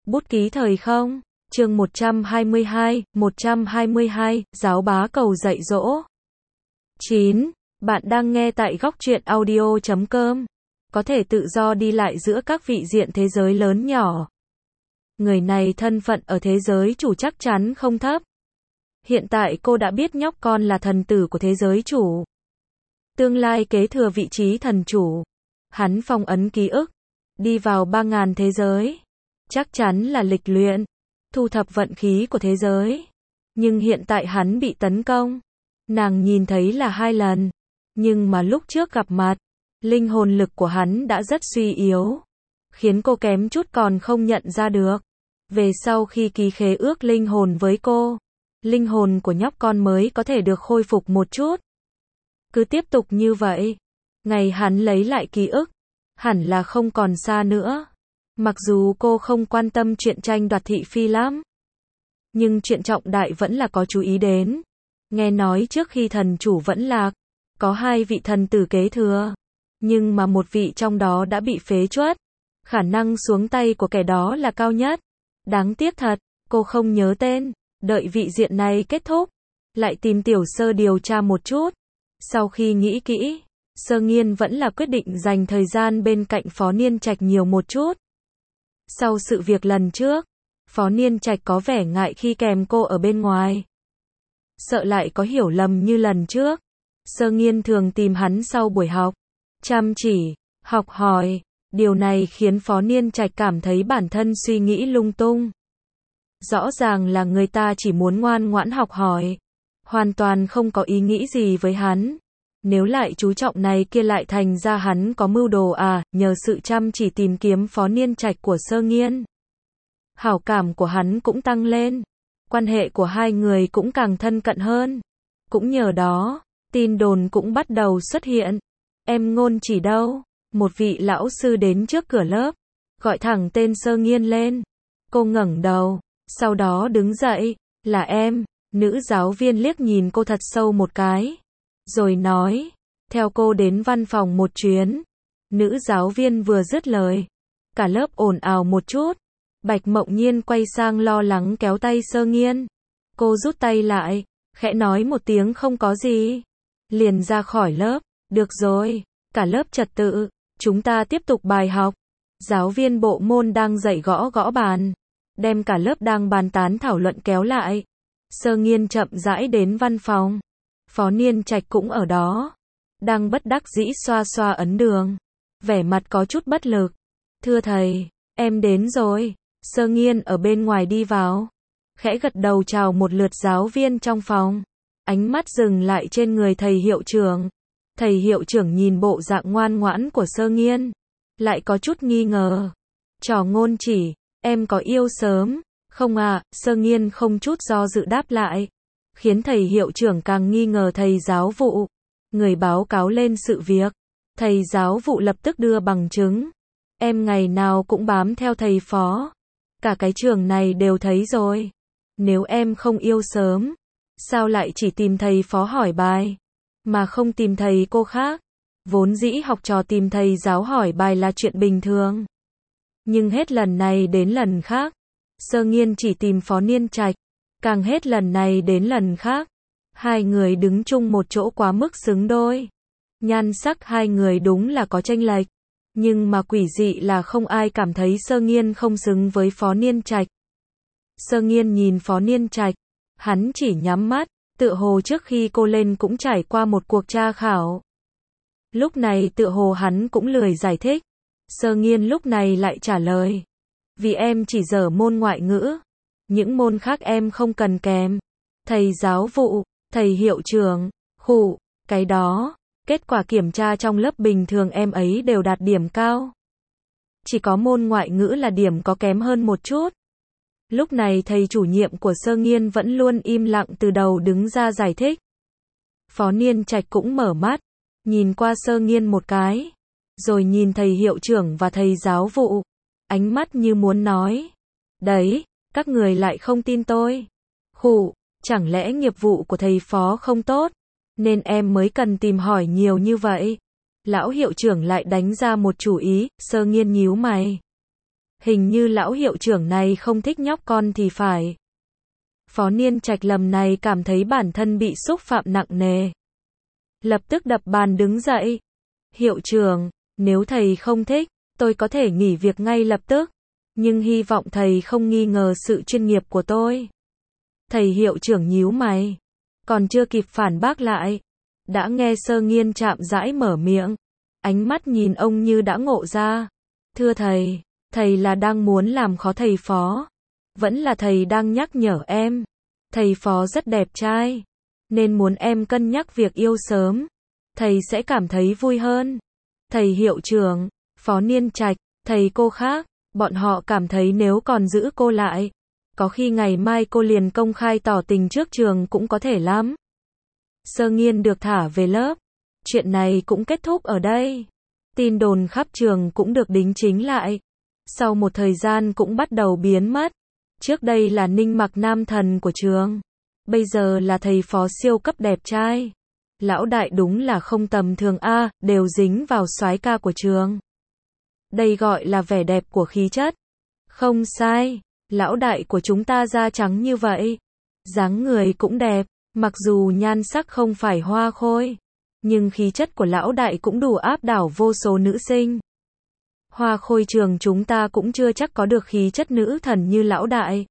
Bút ký thời không? Chương 122, giáo bá cầu dạy dỗ. 9. Bạn đang nghe tại góc truyện audio.com. Có thể tự do đi lại giữa các vị diện thế giới lớn nhỏ. Người này thân phận ở thế giới chủ chắc chắn không thấp. Hiện tại cô đã biết nhóc con là thần tử của thế giới chủ. Tương lai kế thừa vị trí thần chủ. Hắn phong ấn ký ức. Đi vào 3.000 thế giới. Chắc chắn là lịch luyện. Thu thập vận khí của thế giới. Nhưng hiện tại hắn bị tấn công. Nàng nhìn thấy là 2 lần. Nhưng mà lúc trước gặp mặt, linh hồn lực của hắn đã rất suy yếu. Khiến cô kém chút còn không nhận ra được. Về sau khi ký khế ước linh hồn với cô, linh hồn của nhóc con mới có thể được khôi phục một chút. Cứ tiếp tục như vậy, ngày hắn lấy lại ký ức, hẳn là không còn xa nữa. Mặc dù cô không quan tâm chuyện tranh đoạt thị phi lắm, nhưng chuyện trọng đại vẫn là có chú ý đến. Nghe nói trước khi thần chủ vẫn lạc, có 2 vị thần tử kế thừa, nhưng mà một vị trong đó đã bị phế truất. Khả năng xuống tay của kẻ đó là cao nhất. Đáng tiếc thật, cô không nhớ tên. Đợi vị diện này kết thúc, lại tìm Tiểu Sơ điều tra một chút. Sau khi nghĩ kỹ, Sơ Nghiên vẫn là quyết định dành thời gian bên cạnh Phó Niên Trạch nhiều một chút. Sau sự việc lần trước, Phó Niên Trạch có vẻ ngại khi kèm cô ở bên ngoài. Sợ lại có hiểu lầm như lần trước. Sơ Nghiên thường tìm hắn sau buổi học, chăm chỉ, học hỏi. Điều này khiến Phó Niên Trạch cảm thấy bản thân suy nghĩ lung tung. Rõ ràng là người ta chỉ muốn ngoan ngoãn học hỏi, hoàn toàn không có ý nghĩ gì với hắn. Nếu lại chú trọng này kia lại thành ra hắn có mưu đồ à. Nhờ sự chăm chỉ tìm kiếm Phó Niên Trạch của Sơ Nghiên, hảo cảm của hắn cũng tăng lên. Quan hệ của 2 người cũng càng thân cận hơn. Cũng nhờ đó, tin đồn cũng bắt đầu xuất hiện. Em Ngôn Chỉ đâu? Một vị lão sư đến trước cửa lớp, gọi thẳng tên Sơ Nghiên lên. Cô ngẩng đầu, sau đó đứng dậy. Là em. Nữ giáo viên liếc nhìn cô thật sâu một cái, rồi nói, theo cô đến văn phòng một chuyến. Nữ giáo viên vừa dứt lời, cả lớp ồn ào một chút. Bạch Mộng Nhiên quay sang lo lắng kéo tay Sơ Nghiên. Cô rút tay lại, khẽ nói một tiếng không có gì, liền ra khỏi lớp. Được rồi, cả lớp trật tự, chúng ta tiếp tục bài học. Giáo viên bộ môn đang dạy gõ gõ bàn, đem cả lớp đang bàn tán thảo luận kéo lại. Sơ Nghiên chậm rãi đến văn phòng. Phó Niên Trạch cũng ở đó, đang bất đắc dĩ xoa xoa ấn đường, vẻ mặt có chút bất lực. Thưa thầy, em đến rồi. Sơ Nghiên ở bên ngoài đi vào, khẽ gật đầu chào một lượt giáo viên trong phòng. Ánh mắt dừng lại trên người thầy hiệu trưởng. Thầy hiệu trưởng nhìn bộ dạng ngoan ngoãn của Sơ Nghiên, lại có chút nghi ngờ. Trò Ngôn Chỉ, em có yêu sớm không à? Sơ Nghiên không chút do dự đáp lại, khiến thầy hiệu trưởng càng nghi ngờ thầy giáo vụ. Người báo cáo lên sự việc, thầy giáo vụ lập tức đưa bằng chứng. Em ngày nào cũng bám theo thầy Phó, cả cái trường này đều thấy rồi. Nếu em không yêu sớm, sao lại chỉ tìm thầy Phó hỏi bài, mà không tìm thầy cô khác? Vốn dĩ học trò tìm thầy giáo hỏi bài là chuyện bình thường, nhưng hết lần này đến lần khác, Sơ Nghiên chỉ tìm Phó Niên Trạch. Càng hết lần này đến lần khác, 2 người đứng chung một chỗ quá mức xứng đôi. Nhan sắc 2 người đúng là có chênh lệch, nhưng mà quỷ dị là không ai cảm thấy Sơ Nghiên không xứng với Phó Niên Trạch. Sơ Nghiên nhìn Phó Niên Trạch, hắn chỉ nhắm mắt, tựa hồ trước khi cô lên cũng trải qua một cuộc tra khảo. Lúc này tựa hồ hắn cũng lười giải thích. Sơ Nghiên lúc này lại trả lời, vì em chỉ dở môn ngoại ngữ, những môn khác em không cần kèm. Thầy giáo vụ, thầy hiệu trưởng, khụ, cái đó, kết quả kiểm tra trong lớp bình thường em ấy đều đạt điểm cao. Chỉ có môn ngoại ngữ là điểm có kém hơn một chút. Lúc này thầy chủ nhiệm của Sơ Nghiên vẫn luôn im lặng từ đầu đứng ra giải thích. Phó Niên Trạch cũng mở mắt, nhìn qua Sơ Nghiên một cái, rồi nhìn thầy hiệu trưởng và thầy giáo vụ, ánh mắt như muốn nói, đấy, các người lại không tin tôi. Khụ, chẳng lẽ nghiệp vụ của thầy Phó không tốt, nên em mới cần tìm hỏi nhiều như vậy? Lão hiệu trưởng lại đánh ra một chủ ý. Sơ Nghiên nhíu mày, Hình như lão hiệu trưởng này không thích nhóc con thì phải. Phó Niên Trạch lầm này cảm thấy bản thân bị xúc phạm nặng nề. Lập tức đập bàn đứng dậy. Hiệu trưởng, nếu thầy không thích, tôi có thể nghỉ việc ngay lập tức. Nhưng hy vọng thầy không nghi ngờ sự chuyên nghiệp của tôi. Thầy hiệu trưởng nhíu mày. Còn chưa kịp phản bác lại. Đã nghe Sơ Nghiên chạm rãi mở miệng. Ánh mắt nhìn ông như đã ngộ ra. Thưa thầy, thầy là đang muốn làm khó thầy Phó. Vẫn là thầy đang nhắc nhở em. Thầy Phó rất đẹp trai. Nên muốn em cân nhắc việc yêu sớm. Thầy sẽ cảm thấy vui hơn. Thầy hiệu trưởng, Phó Niên Trạch, thầy cô khác. Bọn họ cảm thấy nếu còn giữ cô lại. Có khi ngày mai cô liền công khai tỏ tình trước trường cũng có thể lắm. Sơ Nghiên được thả về lớp. Chuyện này cũng kết thúc ở đây. Tin đồn khắp trường cũng được đính chính lại. Sau một thời gian cũng bắt đầu biến mất. Trước đây là Ninh Mặc nam thần của trường. Bây giờ là thầy Phó siêu cấp đẹp trai. Lão đại đúng là không tầm thường a, đều dính vào soái ca của trường. Đây gọi là vẻ đẹp của khí chất. Không sai, lão đại của chúng ta da trắng như vậy. Dáng người cũng đẹp, mặc dù nhan sắc không phải hoa khôi. Nhưng khí chất của lão đại cũng đủ áp đảo vô số nữ sinh. Hoa khôi trường chúng ta cũng chưa chắc có được khí chất nữ thần như lão đại.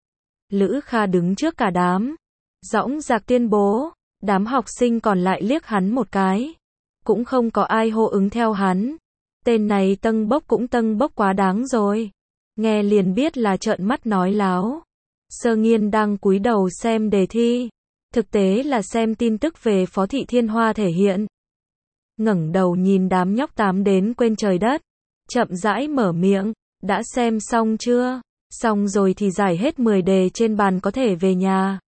Lữ Kha đứng trước cả đám. Dõng dạc tuyên bố. Đám học sinh còn lại liếc hắn một cái. Cũng không có ai hô ứng theo hắn. Tên này tâng bốc quá đáng rồi. Nghe liền biết là trợn mắt nói láo. Sơ Nghiên đang cúi đầu xem đề thi. Thực tế là xem tin tức về Phó Thị Thiên Hoa thể hiện. Ngẩng đầu nhìn đám nhóc tám đến quên trời đất. Chậm rãi mở miệng. Đã xem xong chưa? Xong rồi thì giải hết 10 đề trên bàn có thể về nhà.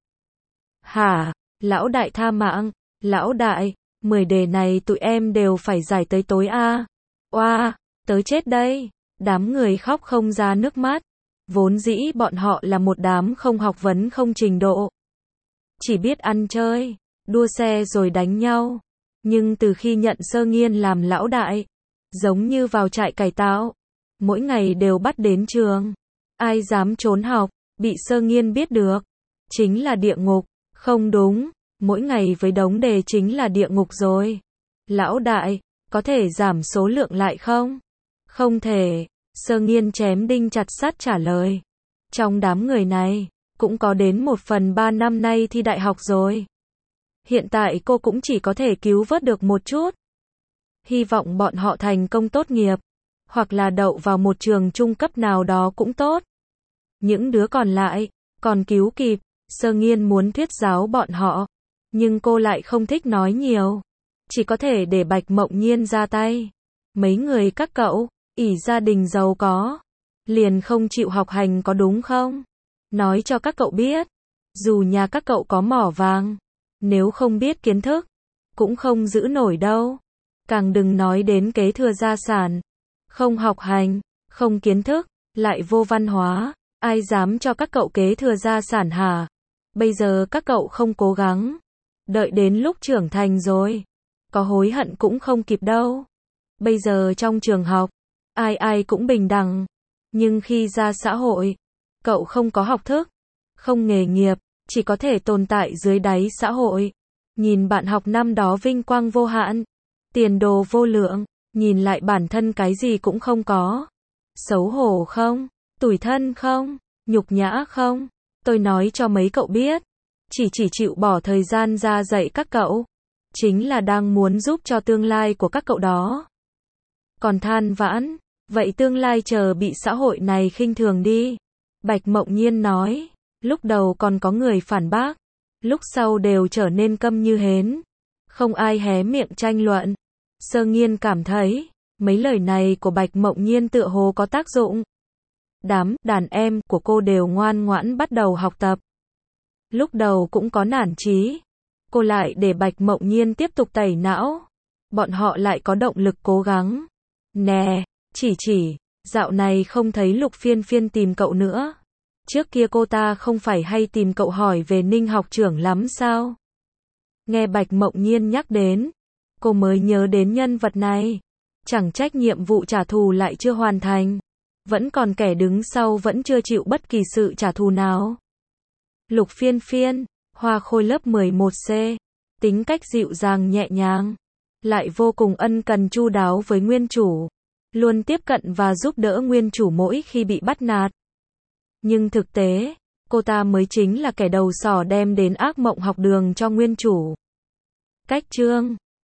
Hả? Lão đại tha mạng. Lão đại, 10 đề này tụi em đều phải giải tới tối a. Oa, tới chết đây. Đám người khóc không ra nước mắt. Vốn dĩ bọn họ là một đám không học vấn không trình độ. Chỉ biết ăn chơi, đua xe rồi đánh nhau. Nhưng từ khi nhận Sơ Nghiên làm lão đại, giống như vào trại cải tạo. Mỗi ngày đều bắt đến trường. Ai dám trốn học, bị Sơ Nghiên biết được. Chính là địa ngục. Không đúng, mỗi ngày với đống đề chính là địa ngục rồi. Lão đại, có thể giảm số lượng lại không? Không thể. Sơ Nghiên chém đinh chặt sắt trả lời. Trong đám người này, cũng có đến 1/3 năm nay thi đại học rồi. Hiện tại cô cũng chỉ có thể cứu vớt được một chút. Hy vọng bọn họ thành công tốt nghiệp. Hoặc là đậu vào một trường trung cấp nào đó cũng tốt. Những đứa còn lại, còn cứu kịp. Sơ Nghiên muốn thuyết giáo bọn họ. Nhưng cô lại không thích nói nhiều. Chỉ có thể để Bạch Mộng Nhiên ra tay. Mấy người các cậu, ỷ gia đình giàu có. Liền không chịu học hành có đúng không? Nói cho các cậu biết. Dù nhà các cậu có mỏ vàng. Nếu không biết kiến thức. Cũng không giữ nổi đâu. Càng đừng nói đến kế thừa gia sản. Không học hành, không kiến thức, lại vô văn hóa. Ai dám cho các cậu kế thừa gia sản hả? Bây giờ các cậu không cố gắng. Đợi đến lúc trưởng thành rồi. Có hối hận cũng không kịp đâu. Bây giờ trong trường học, ai ai cũng bình đẳng. Nhưng khi ra xã hội, cậu không có học thức, không nghề nghiệp, chỉ có thể tồn tại dưới đáy xã hội. Nhìn bạn học năm đó vinh quang vô hạn, tiền đồ vô lượng, nhìn lại bản thân cái gì cũng không có. Xấu hổ không? Tủi thân không? Nhục nhã không? Tôi nói cho mấy cậu biết, chỉ chịu bỏ thời gian ra dạy các cậu, chính là đang muốn giúp cho tương lai của các cậu đó. Còn than vãn, vậy tương lai chờ bị xã hội này khinh thường đi. Bạch Mộng Nhiên nói, lúc đầu còn có người phản bác, lúc sau đều trở nên câm như hến. Không ai hé miệng tranh luận. Sơ Nghiên cảm thấy, mấy lời này của Bạch Mộng Nhiên tựa hồ có tác dụng. Đám đàn em của cô đều ngoan ngoãn bắt đầu học tập. Lúc đầu cũng có nản chí. Cô lại để Bạch Mộng Nhiên tiếp tục tẩy não. Bọn họ lại có động lực cố gắng. Nè, chỉ, dạo này không thấy Lục Phiên Phiên tìm cậu nữa. Trước kia cô ta không phải hay tìm cậu hỏi về Ninh học trưởng lắm sao? Nghe Bạch Mộng Nhiên nhắc đến, cô mới nhớ đến nhân vật này. Chẳng trách nhiệm vụ trả thù lại chưa hoàn thành. Vẫn còn kẻ đứng sau vẫn chưa chịu bất kỳ sự trả thù nào. Lục Phiên Phiên, hoa khôi lớp 11C, tính cách dịu dàng nhẹ nhàng, lại vô cùng ân cần chu đáo với nguyên chủ, luôn tiếp cận và giúp đỡ nguyên chủ mỗi khi bị bắt nạt. Nhưng thực tế, cô ta mới chính là kẻ đầu sỏ đem đến ác mộng học đường cho nguyên chủ. Cách chương